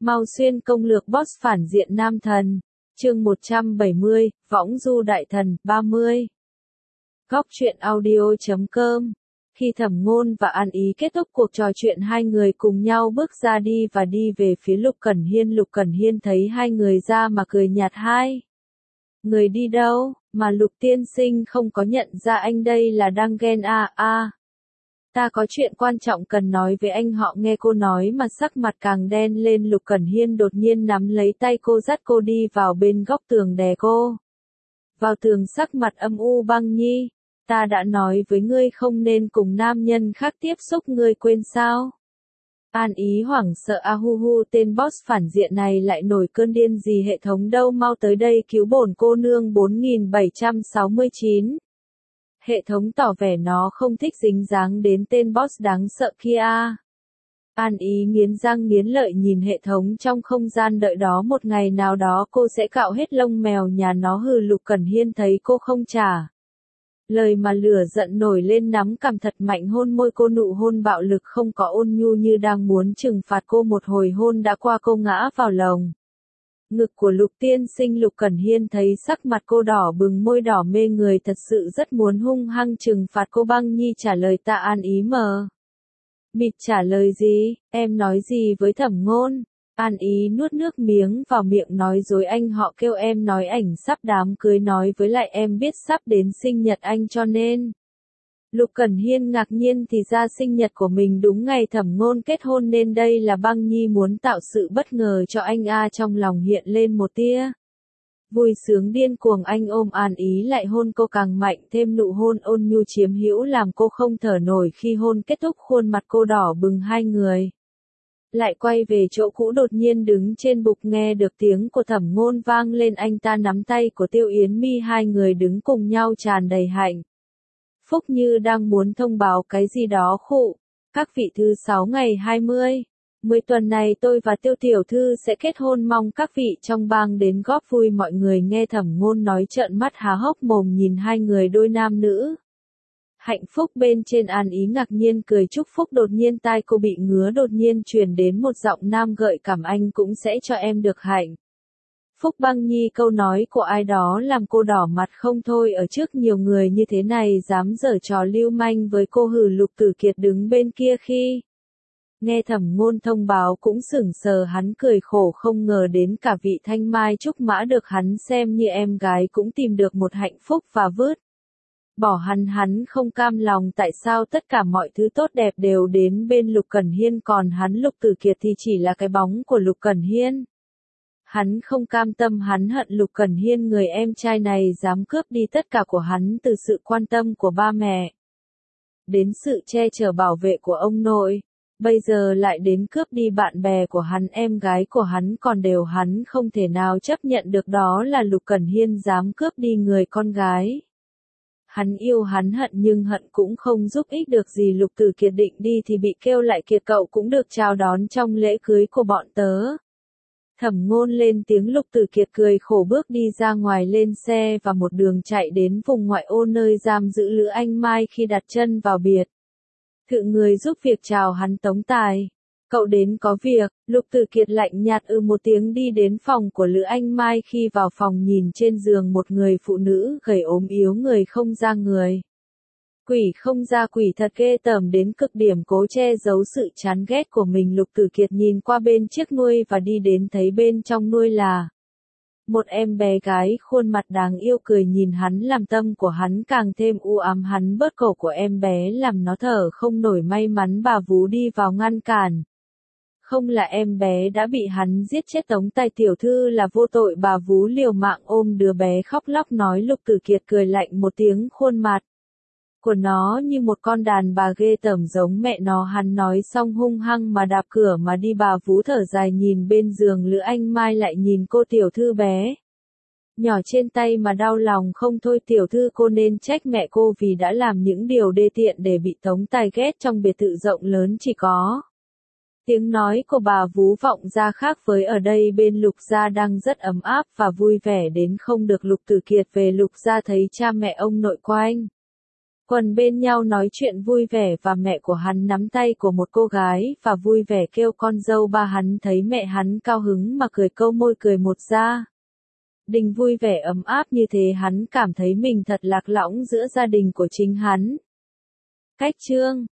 Mao Xuyên công lược boss phản diện nam thần. Chương 170, Võng du đại thần, 30. Góc truyện audio.com. Khi Thẩm Ngôn và An Ý kết thúc cuộc trò chuyện, hai người cùng nhau bước ra đi và đi về phía Lục Cẩn Hiên. Lục Cẩn Hiên thấy hai người ra mà cười nhạt. Hai người đi đâu, mà Lục tiên sinh không có nhận ra anh đây là đang ghen à? Ta có chuyện quan trọng cần nói với anh. Họ nghe cô nói mà sắc mặt càng đen lên. Lục Cẩn Hiên đột nhiên nắm lấy tay cô, dắt cô đi vào bên góc tường, đè cô vào tường, sắc mặt âm u. Băng Nhi, ta đã nói với ngươi không nên cùng nam nhân khác tiếp xúc, ngươi quên sao? An Ý hoảng sợ. Hu, tên boss phản diện này lại nổi cơn điên gì? Hệ thống đâu, mau tới đây cứu bổn cô nương. 4769. Hệ thống tỏ vẻ nó không thích dính dáng đến tên boss đáng sợ kia. An Ý nghiến răng nghiến lợi nhìn hệ thống trong không gian. Đợi đó một ngày nào đó cô sẽ cạo hết lông mèo nhà nó. Hừ. Lục Cẩn Hiên thấy cô không trả lời mà lửa giận nổi lên, nắm cằm thật mạnh hôn môi cô. Nụ hôn bạo lực không có ôn nhu, như đang muốn trừng phạt cô. Một hồi hôn đã qua, cô ngã vào lồng ngực của Lục tiên sinh. Lục Cẩn Hiên thấy sắc mặt cô đỏ bừng, môi đỏ mê người, thật sự rất muốn hung hăng trừng phạt cô. Băng Nhi trả lời ta. An Ý mờ mịt trả lời gì? Em nói gì với Thẩm Ngôn? An Ý nuốt nước miếng vào miệng nói dối. Anh họ kêu em nói ảnh sắp đám cưới, nói với lại em biết sắp đến sinh nhật anh cho nên. Lục Cẩn Hiên ngạc nhiên, thì ra sinh nhật của mình đúng ngày Thẩm Ngôn kết hôn, nên đây là Băng Nhi muốn tạo sự bất ngờ cho anh. Trong lòng hiện lên một tia vui sướng điên cuồng. Anh ôm An Ý lại hôn cô càng mạnh thêm. Nụ hôn ôn nhu chiếm hữu làm cô không thở nổi. Khi hôn kết thúc, khuôn mặt cô đỏ bừng. Hai người lại quay về chỗ cũ. Đột nhiên đứng trên bục nghe được tiếng của Thẩm Ngôn vang lên. Anh ta nắm tay của Tiêu Yến Mi, hai người đứng cùng nhau tràn đầy hạnh phúc, như đang muốn thông báo cái gì đó. Khụ, các vị, thứ 6 ngày 20/10 tuần này tôi và Tiêu tiểu thư sẽ kết hôn, mong các vị trong bang đến góp vui. Mọi người nghe Thẩm Ngôn nói trợn mắt há hốc mồm nhìn hai người đôi nam nữ hạnh phúc bên trên. An Ý ngạc nhiên cười chúc phúc. Đột nhiên tai cô bị ngứa, đột nhiên truyền đến một giọng nam gợi cảm. Anh cũng sẽ cho em được hạnh phúc. Băng Nhi, câu nói của ai đó làm cô đỏ mặt không thôi. Ở trước nhiều người như thế này dám giở trò lưu manh với cô. Hừ. Lục Tử Kiệt đứng bên kia khi nghe Thẩm Ngôn thông báo cũng sững sờ. Hắn cười khổ, không ngờ đến cả vị thanh mai trúc mã được hắn xem như em gái cũng tìm được một hạnh phúc và vứt bỏ hắn. Hắn không cam lòng, tại sao tất cả mọi thứ tốt đẹp đều đến bên Lục Cẩn Hiên, còn hắn Lục Tử Kiệt thì chỉ là cái bóng của Lục Cẩn Hiên. Hắn không cam tâm, hắn hận Lục Cẩn Hiên, người em trai này dám cướp đi tất cả của hắn, từ sự quan tâm của ba mẹ đến sự che chở bảo vệ của ông nội, bây giờ lại đến cướp đi bạn bè của hắn, em gái của hắn còn đều. Hắn không thể nào chấp nhận được đó là Lục Cẩn Hiên dám cướp đi người con gái hắn yêu. Hắn hận nhưng hận cũng không giúp ích được gì. Lục Tử Kiệt định đi thì bị kêu lại. Kiệt cậu cũng được chào đón trong lễ cưới của bọn tớ. Thẩm Ngôn lên tiếng. Lục Tử Kiệt cười khổ bước đi ra ngoài, lên xe và một đường chạy đến vùng ngoại ô nơi giam giữ Lữ Anh Mai. Khi đặt chân vào biệt thự, người giúp việc chào hắn. Tống Tài, cậu đến có việc. Lục Tử Kiệt lạnh nhạt một tiếng, đi đến phòng của Lữ Anh Mai. Khi vào phòng nhìn trên giường một người phụ nữ gầy ốm yếu, người không ra người, quỷ không ra quỷ, thật ghê tởm đến cực điểm, cố che giấu sự chán ghét của mình. Lục Tử Kiệt nhìn qua bên chiếc nuôi và đi đến, thấy bên trong nuôi là một em bé gái, khuôn mặt đáng yêu cười nhìn hắn làm tâm của hắn càng thêm u ám. Hắn bớt cổ của em bé làm nó thở không nổi. May mắn bà vú đi vào ngăn cản, không là em bé đã bị hắn giết chết. Tống Tài tiểu thư là vô tội. Bà vú liều mạng ôm đứa bé khóc lóc nói. Lục Tử Kiệt cười lạnh một tiếng, khuôn mặt của nó như một con đàn bà ghê tởm giống mẹ nó. Hắn nói xong hung hăng mà đạp cửa mà đi. Bà vú thở dài nhìn bên giường Lữ Anh Mai, lại nhìn cô tiểu thư bé nhỏ trên tay mà đau lòng không thôi. Tiểu thư, cô nên trách mẹ cô vì đã làm những điều đê tiện để bị Tống Tài ghét. Trong biệt thự rộng lớn chỉ có tiếng nói của bà vú vọng ra, khác với ở đây. Bên Lục gia đang rất ấm áp và vui vẻ đến không được. Lục Tử Kiệt về Lục gia thấy cha mẹ ông nội quanh quần bên nhau nói chuyện vui vẻ và mẹ của hắn nắm tay của một cô gái và vui vẻ kêu con dâu ba hắn thấy mẹ hắn cao hứng mà cười câu môi cười một gia đình vui vẻ ấm áp như thế hắn cảm thấy mình thật lạc lõng giữa gia đình của chính hắn. Cách chương